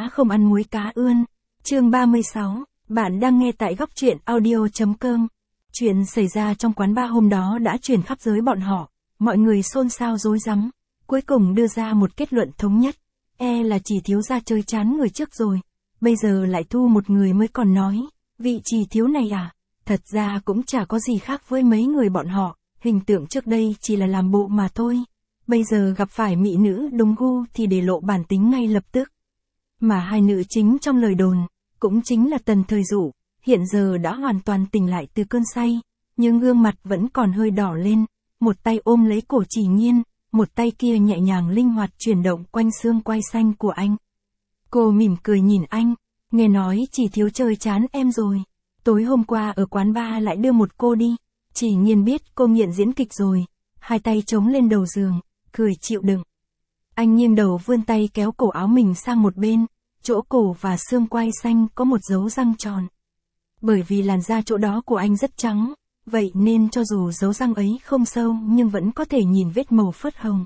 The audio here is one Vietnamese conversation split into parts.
cá không ăn muối cá ươn. Chương 36, bạn đang nghe tại góc truyện audio.com. Chuyện xảy ra trong quán bar hôm đó đã truyền khắp giới bọn họ, mọi người xôn xao rối rắm, cuối cùng đưa ra một kết luận thống nhất, là chỉ thiếu gia chơi chán người trước rồi, bây giờ lại thu một người mới còn nói, vị chỉ thiếu này à, thật ra cũng chả có gì khác với mấy người bọn họ, hình tượng trước đây chỉ là làm bộ mà thôi, bây giờ gặp phải mỹ nữ đúng gu thì để lộ bản tính ngay lập tức. Mà hai nữ chính trong lời đồn, cũng chính là Tần Thời Dụ, hiện giờ đã hoàn toàn tỉnh lại từ cơn say, nhưng gương mặt vẫn còn hơi đỏ lên, một tay ôm lấy cổ Chỉ Nhiên, một tay kia nhẹ nhàng linh hoạt chuyển động quanh xương quai xanh của anh. Cô mỉm cười nhìn anh, nghe nói chỉ thiếu chơi chán em rồi, tối hôm qua ở quán bar lại đưa một cô đi, Chỉ Nhiên biết cô nghiện diễn kịch rồi, hai tay chống lên đầu giường, cười chịu đựng. Anh nghiêng đầu vươn tay kéo cổ áo mình sang một bên, chỗ cổ và xương quai xanh có một dấu răng tròn. Bởi vì làn da chỗ đó của anh rất trắng, vậy nên cho dù dấu răng ấy không sâu nhưng vẫn có thể nhìn vết màu phớt hồng.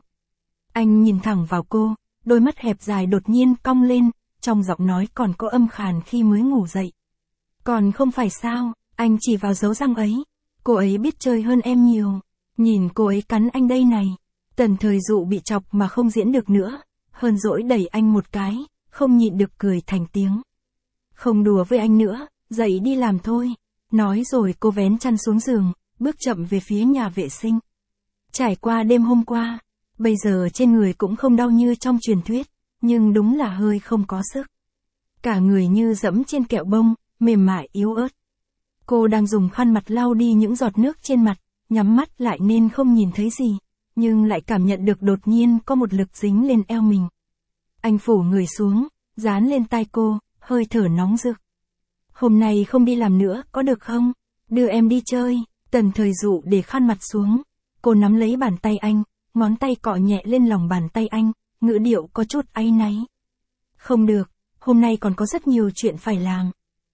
Anh nhìn thẳng vào cô, đôi mắt hẹp dài đột nhiên cong lên, trong giọng nói còn có âm khàn khi mới ngủ dậy. Còn không phải sao, anh chỉ vào dấu răng ấy, cô ấy biết chơi hơn em nhiều, nhìn cô ấy cắn anh đây này. Tần Thời Dụ bị chọc mà không diễn được nữa, hờn dỗi đẩy anh một cái, không nhịn được cười thành tiếng. Không đùa với anh nữa, dậy đi làm thôi. Nói rồi cô vén chăn xuống giường, bước chậm về phía nhà vệ sinh. Trải qua đêm hôm qua, bây giờ trên người cũng không đau như trong truyền thuyết, nhưng đúng là hơi không có sức. Cả người như dẫm trên kẹo bông, mềm mại yếu ớt. Cô đang dùng khăn mặt lau đi những giọt nước trên mặt, nhắm mắt lại nên không nhìn thấy gì, nhưng lại cảm nhận được đột nhiên có một lực dính lên eo mình. Anh phủ người xuống, dán lên tai cô, hơi thở nóng rực. Hôm nay không đi làm nữa, có được không? Đưa em đi chơi. Tần Thời Dụ để khăn mặt xuống. Cô nắm lấy bàn tay anh, ngón tay cọ nhẹ lên lòng bàn tay anh, ngữ điệu có chút áy náy. Không được, hôm nay còn có rất nhiều chuyện phải làm.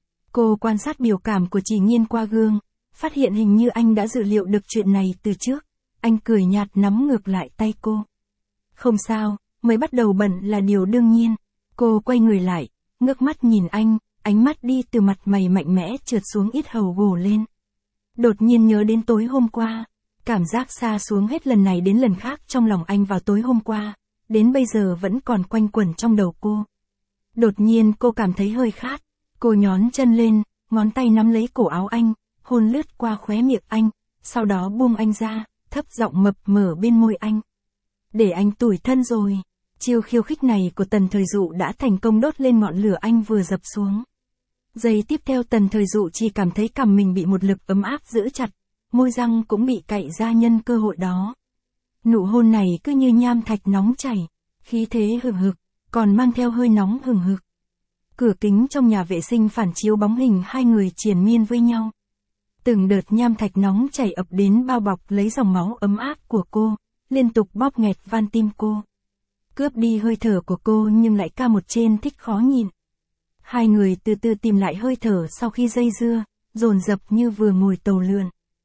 Cô quan sát biểu cảm của Chỉ Nhiên qua gương, phát hiện hình như anh đã dự liệu được chuyện này từ trước. Anh cười nhạt nắm ngược lại tay cô. Không sao, mới bắt đầu bận là điều đương nhiên. Cô quay người lại, ngước mắt nhìn anh, ánh mắt đi từ mặt mày mạnh mẽ trượt xuống yết hầu gồ lên. Đột nhiên nhớ đến tối hôm qua, cảm giác xa xuống hết lần này đến lần khác trong lòng anh vào tối hôm qua, đến bây giờ vẫn còn quanh quẩn trong đầu cô. Đột nhiên cô cảm thấy hơi khát, cô nhón chân lên, ngón tay nắm lấy cổ áo anh, hôn lướt qua khóe miệng anh, sau đó buông anh ra, thấp giọng mập mờ bên môi anh. Để anh tủi thân rồi. Chiêu khiêu khích này của Tần Thời Dụ đã thành công đốt lên ngọn lửa anh vừa dập xuống. Giây tiếp theo Tần Thời Dụ chỉ cảm thấy cằm mình bị một lực ấm áp giữ chặt, môi răng cũng bị cạy ra nhân cơ hội đó. Nụ hôn này cứ như nham thạch nóng chảy, khí thế hừng hực, còn mang theo hơi nóng hừng hực. Cửa kính trong nhà vệ sinh phản chiếu bóng hình hai người triền miên với nhau. Từng đợt nham thạch nóng chảy ập đến bao bọc lấy dòng máu ấm áp của cô, liên tục bóp nghẹt van tim cô. Cướp đi hơi thở của cô nhưng lại ca một trên thích khó nhịn. Hai người từ từ tìm lại hơi thở sau khi dây dưa, dồn dập như vừa ngồi tàu lượn.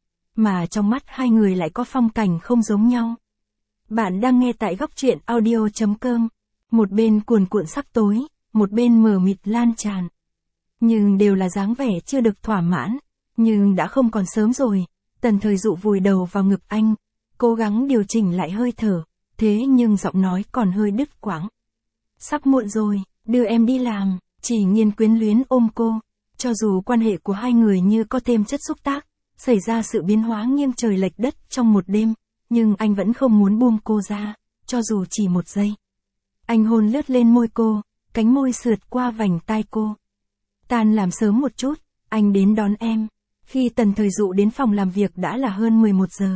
Mà trong mắt hai người lại có phong cảnh không giống nhau. Bạn đang nghe tại góc truyện audio.com. Một bên cuồn cuộn sắc tối, một bên mờ mịt lan tràn. Nhưng đều là dáng vẻ chưa được thỏa mãn, nhưng đã không còn sớm rồi. Tần Thời Dụ vùi đầu vào ngực anh, cố gắng điều chỉnh lại hơi thở. Thế nhưng giọng nói còn hơi đứt quãng. Sắp muộn rồi, đưa em đi làm. Chỉ Nhiên quyến luyến ôm cô. Cho dù quan hệ của hai người như có thêm chất xúc tác, xảy ra sự biến hóa nghiêng trời lệch đất trong một đêm, nhưng anh vẫn không muốn buông cô ra, cho dù chỉ một giây. Anh hôn lướt lên môi cô, cánh môi sượt qua vành tai cô. Tan làm sớm một chút, anh đến đón em. Khi Tần Thời Dụ đến phòng làm việc đã là hơn 11 giờ.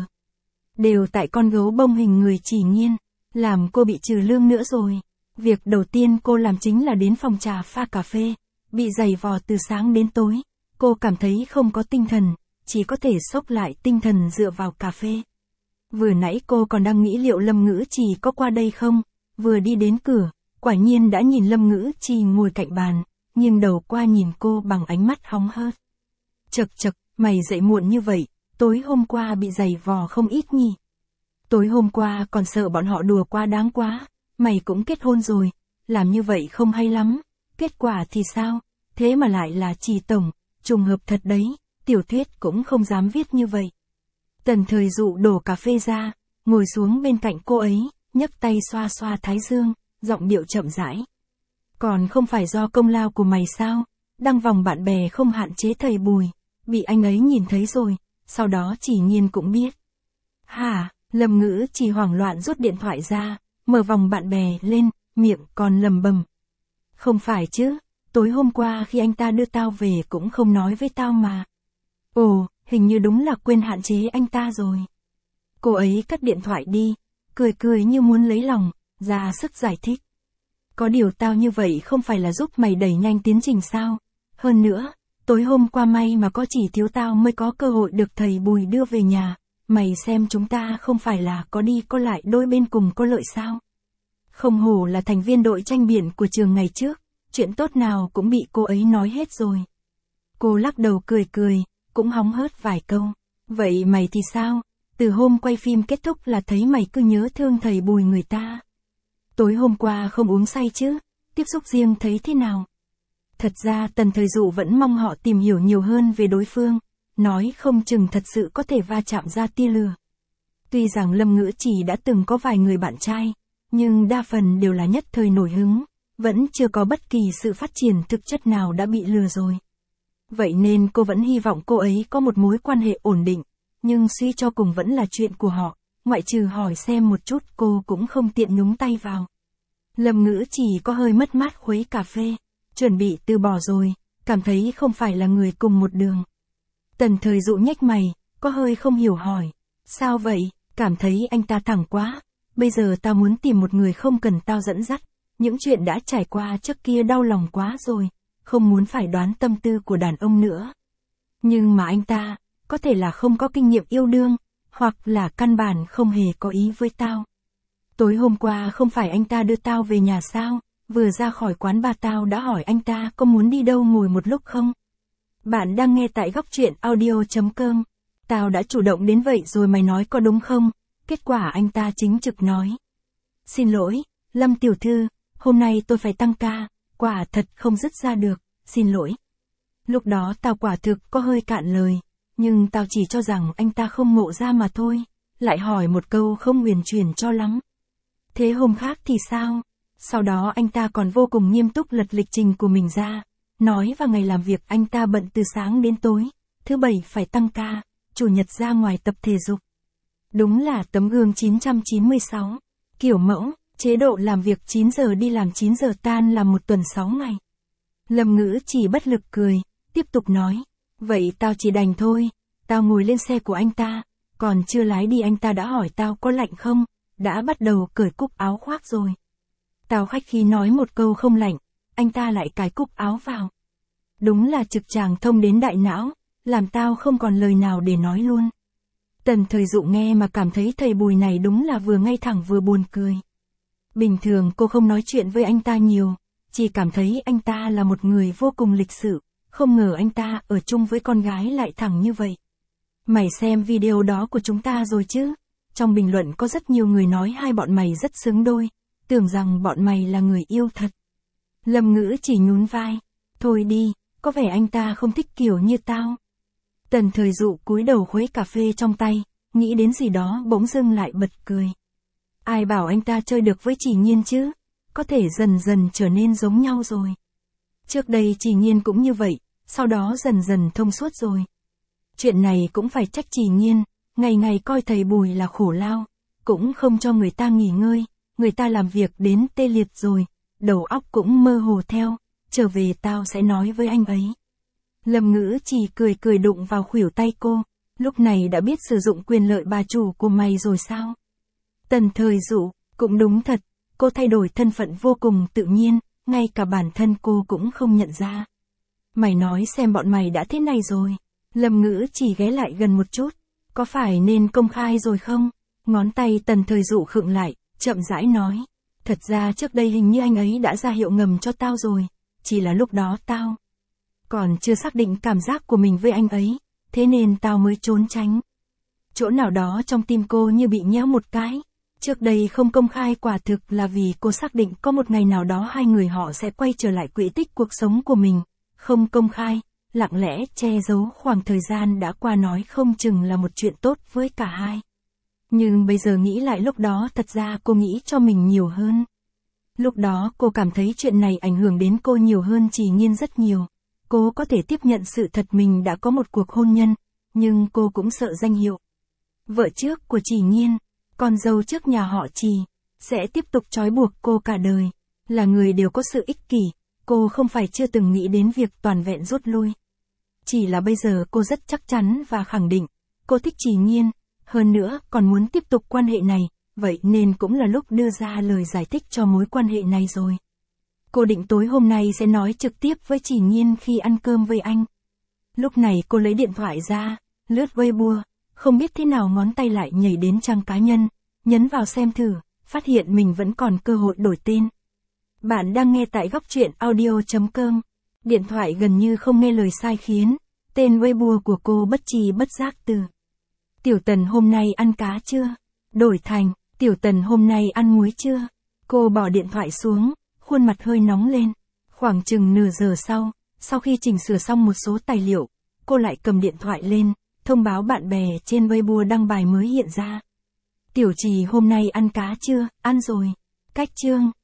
Đều tại con gấu bông hình người Chỉ Nhiên, làm cô bị trừ lương nữa rồi. Việc đầu tiên cô làm chính là đến phòng trà pha cà phê, bị giày vò từ sáng đến tối. Cô cảm thấy không có tinh thần, chỉ có thể xốc lại tinh thần dựa vào cà phê. Vừa nãy cô còn đang nghĩ liệu Lâm Ngữ Trì có qua đây không, vừa đi đến cửa, quả nhiên đã nhìn Lâm Ngữ Trì ngồi cạnh bàn, nghiêng đầu qua nhìn cô bằng ánh mắt hóng hớt. Chậc chậc, mày dậy muộn như vậy, tối hôm qua bị giày vò không ít nhỉ. Tối hôm qua còn sợ bọn họ đùa quá đáng quá, mày cũng kết hôn rồi, làm như vậy không hay lắm. Kết quả thì sao? Thế mà lại là Trì tổng, trùng hợp thật đấy, tiểu thuyết cũng không dám viết như vậy. Tần Thời Dụ đổ cà phê ra, ngồi xuống bên cạnh cô ấy, nhấc tay xoa xoa thái dương, giọng điệu chậm rãi. Còn không phải do công lao của mày sao? Đăng vòng bạn bè không hạn chế thầy Bùi, bị anh ấy nhìn thấy rồi, sau đó Chỉ Nhiên cũng biết. Hả? Lâm Ngữ Chỉ hoảng loạn rút điện thoại ra, mở vòng bạn bè lên, miệng còn lầm bầm. Không phải chứ, tối hôm qua khi anh ta đưa tao về cũng không nói với tao mà. Ồ, hình như đúng là quên hạn chế anh ta rồi. Cô ấy cất điện thoại đi, cười cười như muốn lấy lòng, ra sức giải thích. Có điều tao như vậy không phải là giúp mày đẩy nhanh tiến trình sao? Hơn nữa, tối hôm qua may mà có Chỉ thiếu tao mới có cơ hội được thầy Bùi đưa về nhà. Mày xem chúng ta không phải là có đi có lại đôi bên cùng có lợi sao? Không hổ là thành viên đội tranh biển của trường ngày trước, chuyện tốt nào cũng bị cô ấy nói hết rồi. Cô lắc đầu cười cười, cũng hóng hớt vài câu. Vậy mày thì sao? Từ hôm quay phim kết thúc là thấy mày cứ nhớ thương thầy Bùi người ta. Tối hôm qua không uống say chứ? Tiếp xúc riêng thấy thế nào? Thật ra Tần Thời Dụ vẫn mong họ tìm hiểu nhiều hơn về đối phương, nói không chừng thật sự có thể va chạm ra tia lửa. Tuy rằng Lâm Ngữ Chỉ đã từng có vài người bạn trai, nhưng đa phần đều là nhất thời nổi hứng, vẫn chưa có bất kỳ sự phát triển thực chất nào đã bị lừa rồi. Vậy nên cô vẫn hy vọng cô ấy có một mối quan hệ ổn định, nhưng suy cho cùng vẫn là chuyện của họ, ngoại trừ hỏi xem một chút cô cũng không tiện nhúng tay vào. Lâm Ngữ Chỉ có hơi mất mát khuấy cà phê, chuẩn bị từ bỏ rồi, cảm thấy không phải là người cùng một đường. Tần Thời Dụ nhếch mày, có hơi không hiểu hỏi, sao vậy, cảm thấy anh ta thẳng quá, bây giờ tao muốn tìm một người không cần tao dẫn dắt, những chuyện đã trải qua trước kia đau lòng quá rồi, không muốn phải đoán tâm tư của đàn ông nữa. Nhưng mà anh ta, có thể là không có kinh nghiệm yêu đương, hoặc là căn bản không hề có ý với tao. Tối hôm qua không phải anh ta đưa tao về nhà sao, vừa ra khỏi quán bar tao đã hỏi anh ta có muốn đi đâu ngồi một lúc không? Bạn đang nghe tại góc truyện audio.com. Tao đã chủ động đến vậy rồi mày nói có đúng không? Kết quả anh ta chính trực nói. Xin lỗi, Lâm tiểu thư, hôm nay tôi phải tăng ca, quả thật không dứt ra được, xin lỗi. Lúc đó tao quả thực có hơi cạn lời, nhưng tao chỉ cho rằng anh ta không ngộ ra mà thôi, lại hỏi một câu không huyền chuyển cho lắm. Thế hôm khác thì sao? Sau đó anh ta còn vô cùng nghiêm túc lật lịch trình của mình ra, nói vào ngày làm việc anh ta bận từ sáng đến tối, thứ bảy phải tăng ca, chủ nhật ra ngoài tập thể dục. Đúng là tấm gương 996, kiểu mẫu, chế độ làm việc 9 giờ đi làm 9 giờ tan làm một tuần 6 ngày. Lâm Ngữ Chỉ bất lực cười, tiếp tục nói, vậy tao chỉ đành thôi, tao ngồi lên xe của anh ta, còn chưa lái đi anh ta đã hỏi tao có lạnh không, đã bắt đầu cởi cúc áo khoác rồi. Tao khách khí nói một câu không lạnh, anh ta lại cài cúc áo vào. Đúng là trực tràng thông đến đại não, làm tao không còn lời nào để nói luôn. Tần Thời Dụ nghe mà cảm thấy thầy Bùi này đúng là vừa ngay thẳng vừa buồn cười. Bình thường cô không nói chuyện với anh ta nhiều, chỉ cảm thấy anh ta là một người vô cùng lịch sự, không ngờ anh ta ở chung với con gái lại thẳng như vậy. Mày xem video đó của chúng ta rồi chứ? Trong bình luận có rất nhiều người nói hai bọn mày rất xứng đôi, tưởng rằng bọn mày là người yêu thật. Lâm Ngữ Chỉ nhún vai, thôi đi, có vẻ anh ta không thích kiểu như tao. Tần Thời Dụ cúi đầu khuấy cà phê trong tay, nghĩ đến gì đó bỗng dưng lại bật cười. Ai bảo anh ta chơi được với Chỉ Nhiên chứ, có thể dần dần trở nên giống nhau rồi. Trước đây Chỉ Nhiên cũng như vậy, sau đó dần dần thông suốt rồi. Chuyện này cũng phải trách Chỉ Nhiên, ngày ngày coi thầy Bùi là khổ lao, cũng không cho người ta nghỉ ngơi, người ta làm việc đến tê liệt rồi, đầu óc cũng mơ hồ theo, trở về tao sẽ nói với anh ấy. Lâm Ngữ Chỉ cười cười đụng vào khuỷu tay cô, lúc này đã biết sử dụng quyền lợi bà chủ của mày rồi sao? Tần Thời Dụ, cũng đúng thật, cô thay đổi thân phận vô cùng tự nhiên, ngay cả bản thân cô cũng không nhận ra. Mày nói xem bọn mày đã thế này rồi. Lâm Ngữ Chỉ ghé lại gần một chút, có phải nên công khai rồi không? Ngón tay Tần Thời Dụ khựng lại, chậm rãi nói. Thật ra trước đây hình như anh ấy đã ra hiệu ngầm cho tao rồi, chỉ là lúc đó tao còn chưa xác định cảm giác của mình với anh ấy, thế nên tao mới trốn tránh. Chỗ nào đó trong tim cô như bị nhéo một cái, Trước đây không công khai quả thực là vì cô xác định có một ngày nào đó hai người họ sẽ quay trở lại quỹ tích cuộc sống của mình. Không công khai, lặng lẽ che giấu khoảng thời gian đã qua nói không chừng là một chuyện tốt với cả hai. Nhưng bây giờ nghĩ lại lúc đó thật ra cô nghĩ cho mình nhiều hơn. Lúc đó cô cảm thấy chuyện này ảnh hưởng đến cô nhiều hơn Trì Nghiên rất nhiều. Cô có thể tiếp nhận sự thật mình đã có một cuộc hôn nhân, nhưng cô cũng sợ danh hiệu. Vợ trước của Trì Nghiên, con dâu trước nhà họ Trì, sẽ tiếp tục trói buộc cô cả đời. Là người đều có sự ích kỷ, cô không phải chưa từng nghĩ đến việc toàn vẹn rút lui. Chỉ là bây giờ cô rất chắc chắn và khẳng định, cô thích Trì Nghiên, hơn nữa còn muốn tiếp tục quan hệ này, vậy nên cũng là lúc đưa ra lời giải thích cho mối quan hệ này rồi. Cô định tối hôm nay sẽ nói trực tiếp với Trì Nghiên khi ăn cơm với anh. Lúc này cô lấy điện thoại ra, lướt Weibo, không biết thế nào ngón tay lại nhảy đến trang cá nhân, nhấn vào xem thử, phát hiện mình vẫn còn cơ hội đổi tên. Bạn đang nghe tại góc truyện audio.com. Điện thoại gần như không nghe lời sai khiến, tên Weibo của cô bất tri bất giác từ Tiểu Tần hôm nay ăn cá chưa? Đổi thành, Tiểu Tần hôm nay ăn muối chưa? Cô bỏ điện thoại xuống, khuôn mặt hơi nóng lên. Khoảng chừng nửa giờ sau khi chỉnh sửa xong một số tài liệu, cô lại cầm điện thoại lên, thông báo bạn bè trên Weibo đăng bài mới hiện ra. Tiểu Trì hôm nay ăn cá chưa? Ăn rồi. Cách chương.